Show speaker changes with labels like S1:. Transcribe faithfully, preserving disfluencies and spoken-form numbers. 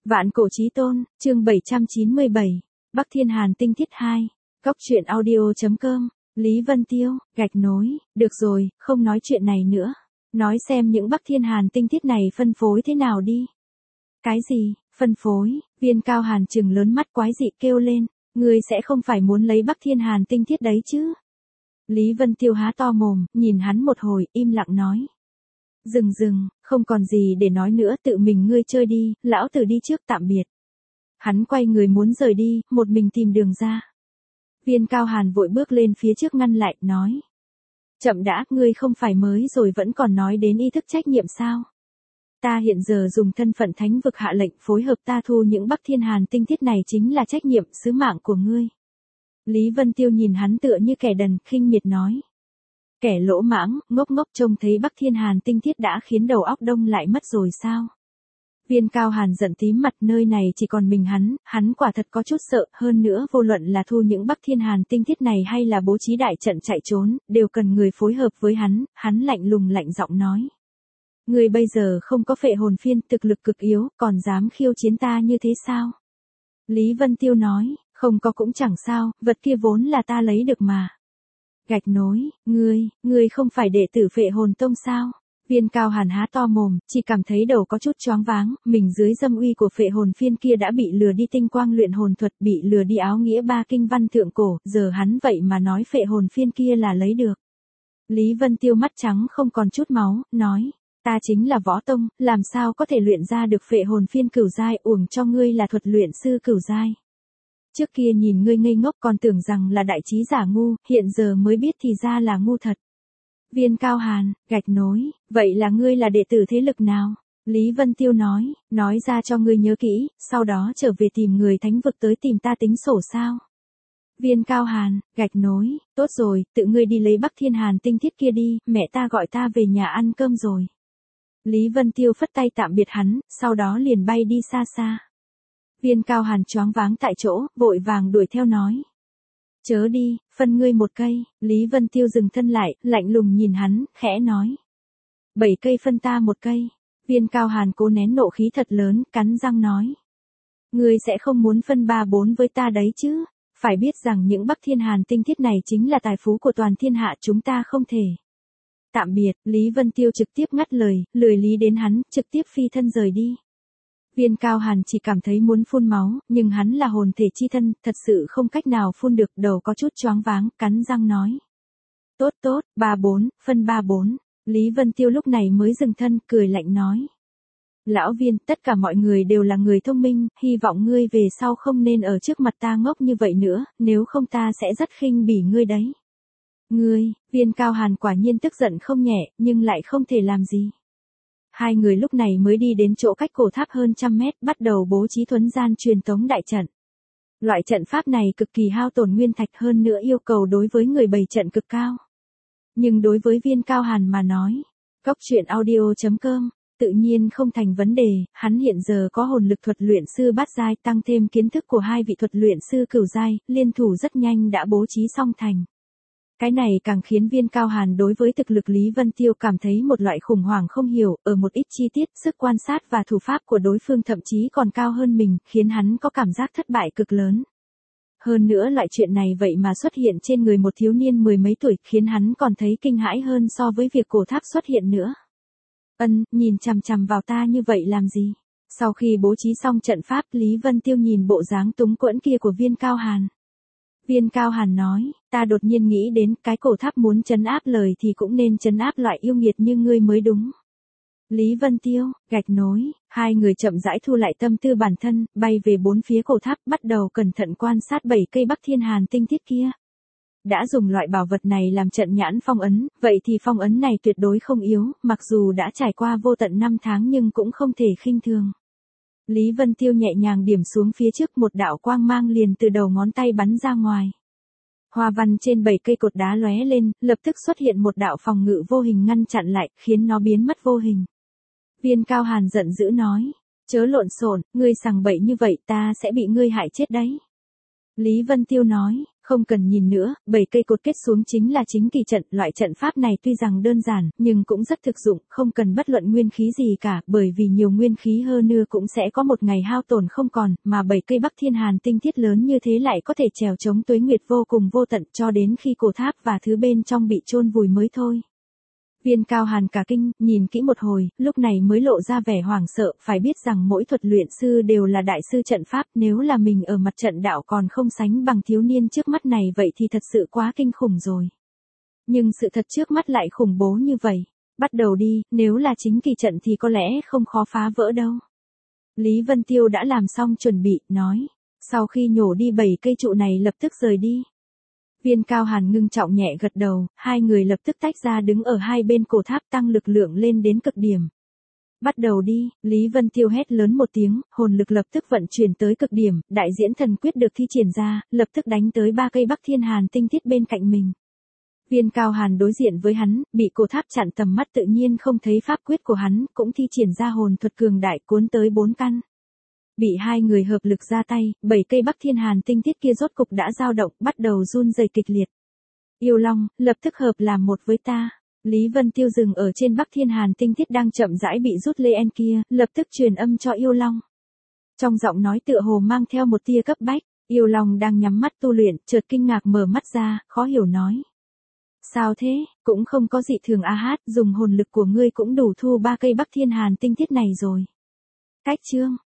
S1: Vạn cổ chí tôn, chương bảy trăm chín mươi bảy, Bắc Thiên Hàn tinh thiết hai, Cóc truyện audio chấm com, Lý Vân Tiêu, gạch nối, được rồi, không nói chuyện này nữa. Nói xem những Bắc Thiên Hàn tinh thiết này phân phối thế nào đi. Cái gì, phân phối, Viên Cao Hàn trừng lớn mắt quái dị kêu lên, ngươi sẽ không phải muốn lấy Bắc Thiên Hàn tinh thiết đấy chứ. Lý Vân Tiêu há to mồm, nhìn hắn một hồi, im lặng nói. Dừng dừng, không còn gì để nói nữa, tự mình ngươi chơi đi, lão tử đi trước tạm biệt. Hắn quay người muốn rời đi, một mình tìm đường ra. Viên Cao Hàn vội bước lên phía trước ngăn lại, nói. Chậm đã, ngươi không phải mới rồi vẫn còn nói đến ý thức trách nhiệm sao? Ta hiện giờ dùng thân phận thánh vực hạ lệnh phối hợp ta thu những Bắc Thiên Hàn tinh thiết này chính là trách nhiệm, sứ mạng của ngươi. Lý Vân Tiêu nhìn hắn tựa như kẻ đần, khinh miệt nói. Kẻ lỗ mãng, ngốc ngốc trông thấy Bắc Thiên Hàn tinh thiết đã khiến đầu óc đông lại mất rồi sao? Viên Cao Hàn giận tím mặt, nơi này chỉ còn mình hắn, hắn quả thật có chút sợ, hơn nữa vô luận là thu những Bắc Thiên Hàn tinh thiết này hay là bố trí đại trận chạy trốn, đều cần người phối hợp với hắn, hắn lạnh lùng lạnh giọng nói. Người bây giờ không có phệ hồn phiên, thực lực cực yếu, còn dám khiêu chiến ta như thế sao? Lý Vân Tiêu nói, không có cũng chẳng sao, vật kia vốn là ta lấy được mà. Gạch nối, ngươi, ngươi không phải đệ tử phệ hồn tông sao? Viên Cao Hàn há to mồm, chỉ cảm thấy đầu có chút choáng váng, mình dưới dâm uy của phệ hồn phiên kia đã bị lừa đi tinh quang luyện hồn thuật, bị lừa đi áo nghĩa ba kinh văn thượng cổ, giờ hắn vậy mà nói phệ hồn phiên kia là lấy được. Lý Vân Tiêu mắt trắng không còn chút máu, nói, ta chính là võ tông, làm sao có thể luyện ra được phệ hồn phiên cửu giai, uổng cho ngươi là thuật luyện sư cửu giai. Trước kia nhìn ngươi ngây ngốc còn tưởng rằng là đại trí giả ngu, hiện giờ mới biết thì ra là ngu thật. Viên Cao Hàn, gạch nối, vậy là ngươi là đệ tử thế lực nào? Lý Vân Tiêu nói, nói ra cho ngươi nhớ kỹ, sau đó trở về tìm người thánh vực tới tìm ta tính sổ sao? Viên Cao Hàn, gạch nối, tốt rồi, tự ngươi đi lấy Bắc Thiên Hàn tinh thiết kia đi, mẹ ta gọi ta về nhà ăn cơm rồi. Lý Vân Tiêu phất tay tạm biệt hắn, sau đó liền bay đi xa xa. Viên Cao Hàn choáng váng tại chỗ, vội vàng đuổi theo nói. Chớ đi, phân ngươi một cây. Lý Vân Tiêu dừng thân lại, lạnh lùng nhìn hắn, khẽ nói. Bảy cây phân ta một cây. Viên Cao Hàn cố nén nộ khí thật lớn, cắn răng nói. Ngươi sẽ không muốn phân ba bốn với ta đấy chứ. Phải biết rằng những Bắc Thiên Hàn tinh thiết này chính là tài phú của toàn thiên hạ, chúng ta không thể. Tạm biệt, Lý Vân Tiêu trực tiếp ngắt lời, lười lý đến hắn, trực tiếp phi thân rời đi. Viên Cao Hàn chỉ cảm thấy muốn phun máu, nhưng hắn là hồn thể chi thân, thật sự không cách nào phun được, đầu có chút choáng váng, cắn răng nói. Tốt tốt, ba bốn, phân ba bốn. Lý Vân Tiêu lúc này mới dừng thân, cười lạnh nói. Lão Viên, tất cả mọi người đều là người thông minh, hy vọng ngươi về sau không nên ở trước mặt ta ngốc như vậy nữa, nếu không ta sẽ rất khinh bỉ ngươi đấy. Ngươi, Viên Cao Hàn quả nhiên tức giận không nhẹ, nhưng lại không thể làm gì. Hai người lúc này mới đi đến chỗ cách cổ tháp hơn trăm mét, bắt đầu bố trí thuấn gian truyền tống đại trận. Loại trận pháp này cực kỳ hao tổn nguyên thạch, hơn nữa yêu cầu đối với người bày trận cực cao. Nhưng đối với Viên Cao Hàn mà nói, Cóc truyện audio chấm com, tự nhiên không thành vấn đề, hắn hiện giờ có hồn lực thuật luyện sư bát giai, tăng thêm kiến thức của hai vị thuật luyện sư cửu giai, liên thủ rất nhanh đã bố trí xong thành. Cái này càng khiến Viên Cao Hàn đối với thực lực Lý Vân Tiêu cảm thấy một loại khủng hoảng không hiểu, ở một ít chi tiết, sức quan sát và thủ pháp của đối phương thậm chí còn cao hơn mình, khiến hắn có cảm giác thất bại cực lớn. Hơn nữa loại chuyện này vậy mà xuất hiện trên người một thiếu niên mười mấy tuổi, khiến hắn còn thấy kinh hãi hơn so với việc cổ tháp xuất hiện nữa. Ân, nhìn chằm chằm vào ta như vậy làm gì? Sau khi bố trí xong trận pháp, Lý Vân Tiêu nhìn bộ dáng túng quẫn kia của Viên Cao Hàn. Viên Cao Hàn nói, ta đột nhiên nghĩ đến cái cổ tháp muốn trấn áp lời thì cũng nên trấn áp loại yêu nghiệt như ngươi mới đúng. Lý Vân Tiêu, gạch nối, hai người chậm rãi thu lại tâm tư bản thân, bay về bốn phía cổ tháp, bắt đầu cẩn thận quan sát bảy cây Bắc Thiên Hàn tinh thiết kia. Đã dùng loại bảo vật này làm trận nhãn phong ấn, vậy thì phong ấn này tuyệt đối không yếu, mặc dù đã trải qua vô tận năm tháng nhưng cũng không thể khinh thường. Lý Vân Tiêu nhẹ nhàng điểm xuống phía trước, một đạo quang mang liền từ đầu ngón tay bắn ra ngoài. Hoa văn trên bảy cây cột đá lóe lên, lập tức xuất hiện một đạo phòng ngự vô hình ngăn chặn lại, khiến nó biến mất vô hình. Viên Cao Hàn giận dữ nói, chớ lộn xộn, ngươi sằng bậy như vậy ta sẽ bị ngươi hại chết đấy. Lý Vân Tiêu nói, Không cần nhìn nữa, bảy cây cột kết xuống chính là chính kỳ trận, loại trận pháp này tuy rằng đơn giản, nhưng cũng rất thực dụng, không cần bất luận nguyên khí gì cả, bởi vì nhiều nguyên khí hơn nữa cũng sẽ có một ngày hao tổn không còn, mà bảy cây Bắc Thiên Hàn tinh thiết lớn như thế lại có thể trèo chống tuế nguyệt vô cùng vô tận cho đến khi cổ tháp và thứ bên trong bị chôn vùi mới thôi. Viên Cao Hàn cả kinh, nhìn kỹ một hồi, lúc này mới lộ ra vẻ hoảng sợ, phải biết rằng mỗi thuật luyện sư đều là đại sư trận pháp, nếu là mình ở mặt trận đạo còn không sánh bằng thiếu niên trước mắt này vậy thì thật sự quá kinh khủng rồi. Nhưng sự thật trước mắt lại khủng bố như vậy. Bắt đầu đi, nếu là chính kỳ trận thì có lẽ không khó phá vỡ đâu. Lý Vân Tiêu đã làm xong chuẩn bị, nói. Sau khi nhổ đi bảy cây trụ này lập tức rời đi. Viên Cao Hàn ngưng trọng nhẹ gật đầu, hai người lập tức tách ra đứng ở hai bên cổ tháp tăng lực lượng lên đến cực điểm. Bắt đầu đi, Lý Vân Tiêu hét lớn một tiếng, hồn lực lập tức vận chuyển tới cực điểm, đại diễn thần quyết được thi triển ra, lập tức đánh tới ba cây Bắc Thiên Hàn tinh thiết bên cạnh mình. Viên Cao Hàn đối diện với hắn, bị cổ tháp chặn tầm mắt tự nhiên không thấy pháp quyết của hắn, cũng thi triển ra hồn thuật cường đại cuốn tới bốn căn. Bị hai người hợp lực ra tay, bảy cây Bắc Thiên Hàn tinh thiết kia rốt cục đã dao động, bắt đầu run rẩy kịch liệt. Yêu Long, lập tức hợp làm một với ta. Lý Vân Tiêu dừng ở trên Bắc Thiên Hàn tinh thiết đang chậm rãi bị rút lên kia, lập tức truyền âm cho Yêu Long. Trong giọng nói tựa hồ mang theo một tia cấp bách, Yêu Long đang nhắm mắt tu luyện, chợt kinh ngạc mở mắt ra, khó hiểu nói. Sao thế, cũng không có dị thường a hát, dùng hồn lực của ngươi cũng đủ thu ba cây Bắc Thiên Hàn tinh thiết này rồi. Cách chương